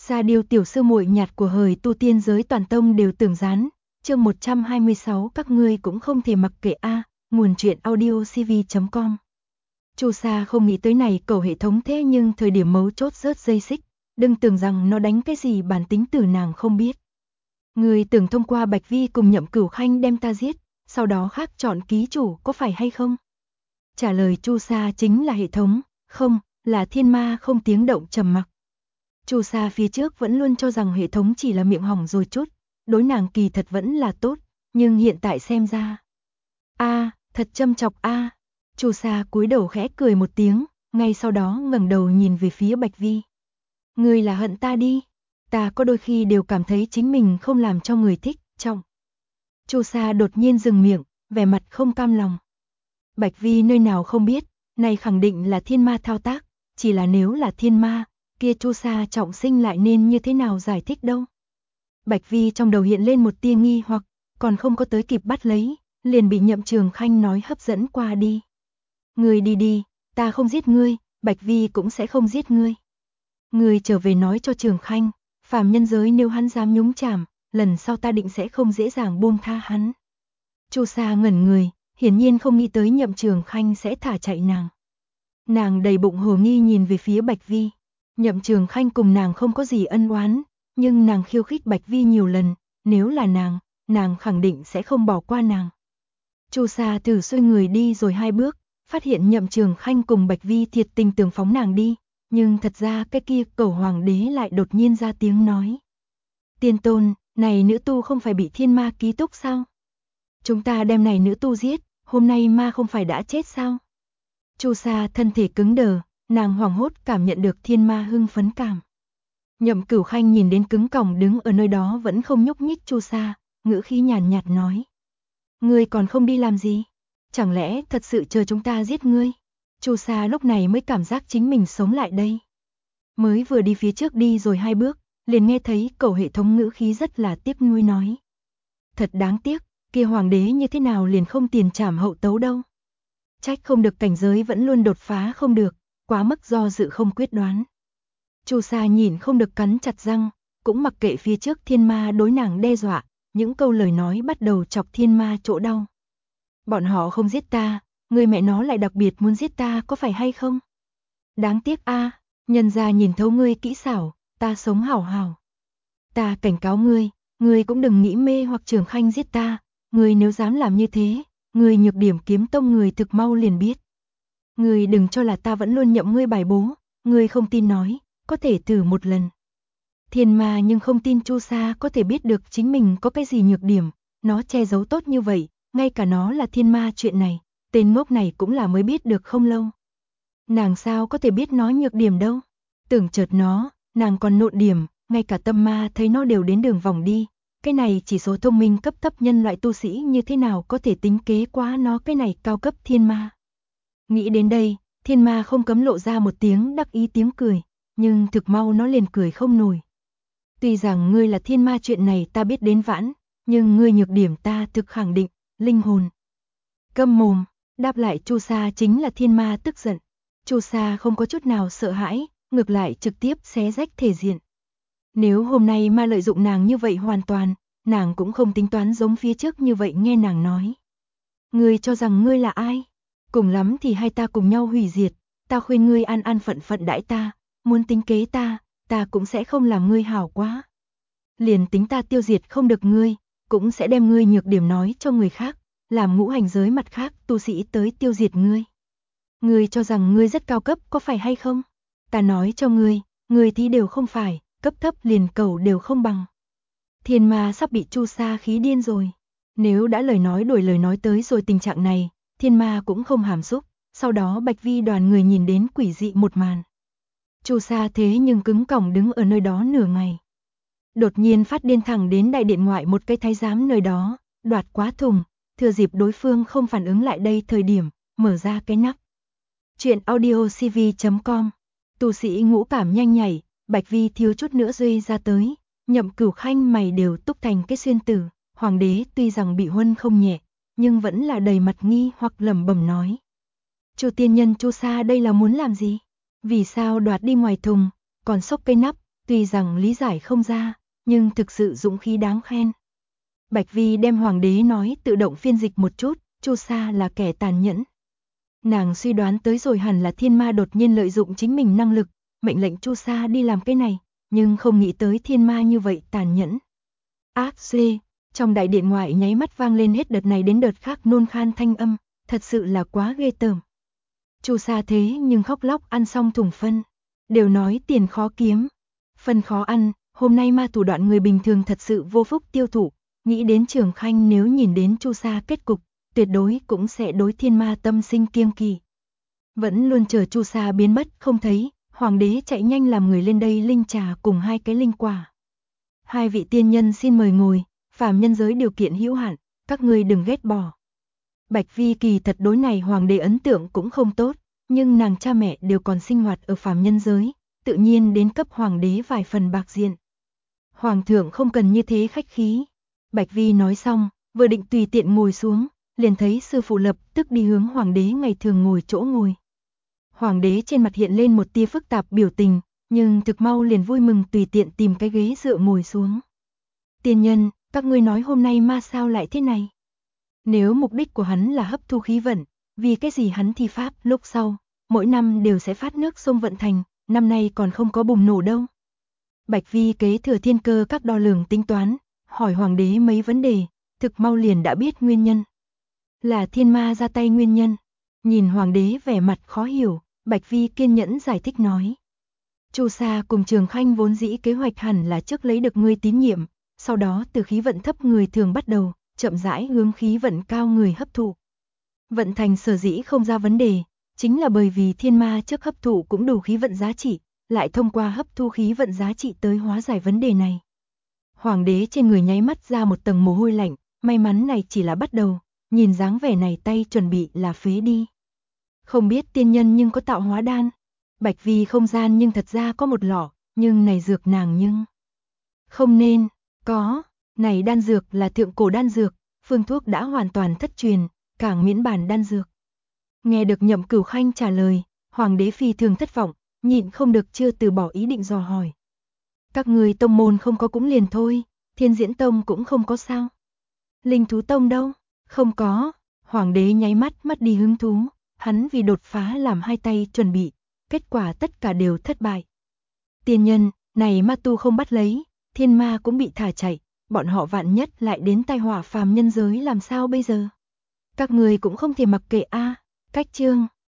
Sa Điêu tiểu sư muội nhạt của hời tu tiên giới toàn tông đều tưởng gián. Chương 126 các ngươi cũng không thể mặc kệ a. Nguồn truyện audio cv.com. Chu Sa không nghĩ tới này cầu hệ thống thế nhưng thời điểm mấu chốt rớt dây xích, đừng tưởng rằng nó đánh cái gì bản tính từ nàng không biết. Người tưởng thông qua Bạch Vi cùng Nhậm Cửu Khanh đem ta giết, sau đó khác chọn ký chủ có phải hay không? Trả lời Chu Sa chính là hệ thống, không, là thiên ma không tiếng động trầm mặc. Chu Sa phía trước vẫn luôn cho rằng hệ thống chỉ là miệng hỏng rồi chút, đối nàng kỳ thật vẫn là tốt, nhưng hiện tại xem ra. Thật châm chọc a. Chu Sa cúi đầu khẽ cười một tiếng, ngay sau đó ngẩng đầu nhìn về phía Bạch Vi. Ngươi là hận ta đi, ta có đôi khi đều cảm thấy chính mình không làm cho người thích, trọng. Chu Sa đột nhiên dừng miệng, vẻ mặt không cam lòng. Bạch Vi nơi nào không biết, này khẳng định là thiên ma thao tác, chỉ là nếu là thiên ma, kia Chu Sa trọng sinh lại nên như thế nào giải thích đâu. Bạch Vi trong đầu hiện lên một tia nghi hoặc, còn không có tới kịp bắt lấy, liền bị Nhậm Trường Khanh nói hấp dẫn qua đi. Ngươi đi đi, ta không giết ngươi, Bạch Vi cũng sẽ không giết ngươi. Ngươi trở về nói cho Trường Khanh, phàm nhân giới nếu hắn dám nhúng chàm, lần sau ta định sẽ không dễ dàng buông tha hắn. Chu Sa ngẩn người, hiển nhiên không nghĩ tới Nhậm Trường Khanh sẽ thả chạy nàng. Nàng đầy bụng hồ nghi nhìn về phía Bạch Vi. Nhậm Trường Khanh cùng nàng không có gì ân oán, nhưng nàng khiêu khích Bạch Vi nhiều lần, nếu là nàng khẳng định sẽ không bỏ qua nàng. Chu Sa thử xoay người đi rồi 2 bước, phát hiện Nhậm Trường Khanh cùng Bạch Vi thiệt tình tưởng phóng nàng đi, nhưng thật ra cái kia Cẩu Hoàng đế lại đột nhiên ra tiếng nói. Tiên tôn, này nữ tu không phải bị thiên ma ký túc sao? Chúng ta đem này nữ tu giết, hôm nay ma không phải đã chết sao? Chu Sa thân thể cứng đờ, nàng hoảng hốt cảm nhận được thiên ma hưng phấn cảm. Nhậm Cửu Khanh nhìn đến cứng còng đứng ở nơi đó vẫn không nhúc nhích Chu Sa, ngữ khí nhàn nhạt nói. Ngươi còn không đi làm gì? Chẳng lẽ thật sự chờ chúng ta giết ngươi? Chu Sa lúc này mới cảm giác chính mình sống lại đây. Mới vừa đi phía trước đi rồi 2 bước, liền nghe thấy Cẩu hệ thống ngữ khí rất là tiếc nuối nói. Thật đáng tiếc, kia hoàng đế như thế nào liền không tiền trảm hậu tấu đâu. Trách không được cảnh giới vẫn luôn đột phá không được, quá mức do dự không quyết đoán. Chu Sa nhìn không được cắn chặt răng, cũng mặc kệ phía trước thiên ma đối nàng đe dọa, những câu lời nói bắt đầu chọc thiên ma chỗ đau. Bọn họ không giết ta, người mẹ nó lại đặc biệt muốn giết ta có phải hay không? Đáng tiếc a, nhân gia nhìn thấu ngươi kỹ xảo, ta sống hảo hảo. Ta cảnh cáo ngươi cũng đừng nghĩ mê hoặc Trường Khanh giết ta, ngươi nếu dám làm như thế, ngươi Nhược Điểm Kiếm Tông người thực mau liền biết. Ngươi đừng cho là ta vẫn luôn nhậm ngươi bài bố, ngươi không tin nói, có thể thử một lần. Thiên ma nhưng không tin Chu Sa có thể biết được chính mình có cái gì nhược điểm, nó che giấu tốt như vậy, ngay cả nó là thiên ma chuyện này, tên ngốc này cũng là mới biết được không lâu. Nàng sao có thể biết nó nhược điểm đâu? Tưởng chợt nó, nàng còn nộn điểm, ngay cả tâm ma thấy nó đều đến đường vòng đi. Cái này chỉ số thông minh cấp thấp nhân loại tu sĩ như thế nào có thể tính kế quá nó cái này cao cấp thiên ma. Nghĩ đến đây, thiên ma không cấm lộ ra một tiếng đắc ý tiếng cười, nhưng thực mau nó liền cười không nổi. Tuy rằng ngươi là thiên ma chuyện này ta biết đến vãn, nhưng ngươi nhược điểm ta thực khẳng định, linh hồn. Câm mồm, đáp lại Chu Sa chính là thiên ma tức giận. Chu Sa không có chút nào sợ hãi, ngược lại trực tiếp xé rách thể diện. Nếu hôm nay ma lợi dụng nàng như vậy hoàn toàn, nàng cũng không tính toán giống phía trước như vậy nghe nàng nói. Ngươi cho rằng ngươi là ai? Cùng lắm thì hai ta cùng nhau hủy diệt, ta khuyên ngươi an an phận phận đãi ta, muốn tính kế ta cũng sẽ không làm ngươi hảo quá. Liền tính ta tiêu diệt không được ngươi, cũng sẽ đem ngươi nhược điểm nói cho người khác, làm ngũ hành giới mặt khác tu sĩ tới tiêu diệt ngươi. Ngươi cho rằng ngươi rất cao cấp có phải hay không? Ta nói cho ngươi thì đều không phải, cấp thấp liền cầu đều không bằng. Thiên ma sắp bị Chu Sa khí điên rồi. Nếu đã lời nói đổi lời nói tới rồi tình trạng này, thiên ma cũng không hàm xúc, sau đó Bạch Vi đoàn người nhìn đến quỷ dị một màn. Chu Sa thế nhưng cứng còng đứng ở nơi đó nửa ngày. Đột nhiên phát điên thẳng đến đại điện ngoại một cây thái giám nơi đó, đoạt quá thùng, thừa dịp đối phương không phản ứng lại đây thời điểm, mở ra cái nắp. Chuyện audio cv.com. Tu sĩ ngũ cảm nhanh nhảy, Bạch Vi thiếu chút nữa rơi ra tới, Nhậm Cửu Khanh mày đều túc thành cái xuyên tử, hoàng đế tuy rằng bị huân không nhẹ, nhưng vẫn là đầy mặt nghi hoặc lẩm bẩm nói. Chu tiên nhân Chu Sa đây là muốn làm gì? Vì sao đoạt đi ngoài thùng, còn xốc cây nắp, Tuy rằng lý giải không ra, nhưng thực sự dũng khí đáng khen. Bạch Vi đem hoàng đế nói tự động phiên dịch một chút, Chu Sa là kẻ tàn nhẫn. Nàng suy đoán tới rồi hẳn là thiên ma đột nhiên lợi dụng chính mình năng lực, mệnh lệnh Chu Sa đi làm cái này, nhưng không nghĩ tới thiên ma như vậy tàn nhẫn. Ác xê, trong đại điện ngoại nháy mắt vang lên hết đợt này đến đợt khác nôn khan thanh âm, thật sự là quá ghê tởm. Chu Sa thế nhưng khóc lóc ăn xong thùng phân, đều nói tiền khó kiếm, phân khó ăn, hôm nay ma thủ đoạn người bình thường thật sự vô phúc tiêu thụ, nghĩ đến Trường Khanh nếu nhìn đến Chu Sa kết cục, tuyệt đối cũng sẽ đối thiên ma tâm sinh kiêng kỵ. Vẫn luôn chờ Chu Sa biến mất không thấy, hoàng đế chạy nhanh làm người lên đây linh trà cùng 2 cái linh quả. 2 vị tiên nhân xin mời ngồi, phàm nhân giới điều kiện hữu hạn, các ngươi đừng ghét bỏ. Bạch Vi kỳ thật đối này hoàng đế ấn tượng cũng không tốt, nhưng nàng cha mẹ đều còn sinh hoạt ở phàm nhân giới, tự nhiên đến cấp hoàng đế vài phần bạc diện. Hoàng thượng không cần như thế khách khí. Bạch Vi nói xong, vừa định tùy tiện ngồi xuống, liền thấy sư phụ lập tức đi hướng hoàng đế ngày thường ngồi chỗ ngồi. Hoàng đế trên mặt hiện lên một tia phức tạp biểu tình, nhưng thực mau liền vui mừng tùy tiện tìm cái ghế dựa ngồi xuống. Tiên nhân, các ngươi nói hôm nay ma sao lại thế này? Nếu mục đích của hắn là hấp thu khí vận, vì cái gì hắn thi pháp lúc sau, mỗi năm đều sẽ phát nước sông vận thành, năm nay còn không có bùng nổ đâu. Bạch Vi kế thừa thiên cơ các đo lường tính toán, hỏi hoàng đế mấy vấn đề, thực mau liền đã biết nguyên nhân. Là thiên ma ra tay nguyên nhân. Nhìn hoàng đế vẻ mặt khó hiểu, Bạch Vi kiên nhẫn giải thích nói. Chu Sa cùng Trường Khanh vốn dĩ kế hoạch hẳn là trước lấy được ngươi tín nhiệm, sau đó từ khí vận thấp người thường bắt đầu, chậm rãi hướng khí vận cao người hấp thụ. Vận thành sở dĩ không ra vấn đề, chính là bởi vì thiên ma trước hấp thụ cũng đủ khí vận giá trị, lại thông qua hấp thu khí vận giá trị tới hóa giải vấn đề này. Hoàng đế trên người nháy mắt ra một tầng mồ hôi lạnh, may mắn này chỉ là bắt đầu, nhìn dáng vẻ này tay chuẩn bị là phế đi. Không biết tiên nhân nhưng có tạo hóa đan. Bạch Vi không gian nhưng thật ra có một lọ, nhưng này dược nàng nhưng không nên, có, này đan dược là thượng cổ đan dược, phương thuốc đã hoàn toàn thất truyền, càng miễn bản đan dược. Nghe được Nhậm Cửu Khanh trả lời, hoàng đế phi thường thất vọng, nhịn không được chưa từ bỏ ý định dò hỏi. Các người tông môn không có cũng liền thôi, Thiên Diễn Tông cũng không có sao. Linh Thú Tông đâu? Không có. Hoàng đế nháy mắt mất đi hứng thú, hắn vì đột phá làm 2 tay chuẩn bị, kết quả tất cả đều thất bại. Tiên nhân, này ma tu không bắt lấy, thiên ma cũng bị thả chạy, bọn họ vạn nhất lại đến tai họa phàm nhân giới làm sao bây giờ? Các người cũng không thể mặc kệ a. Cách chương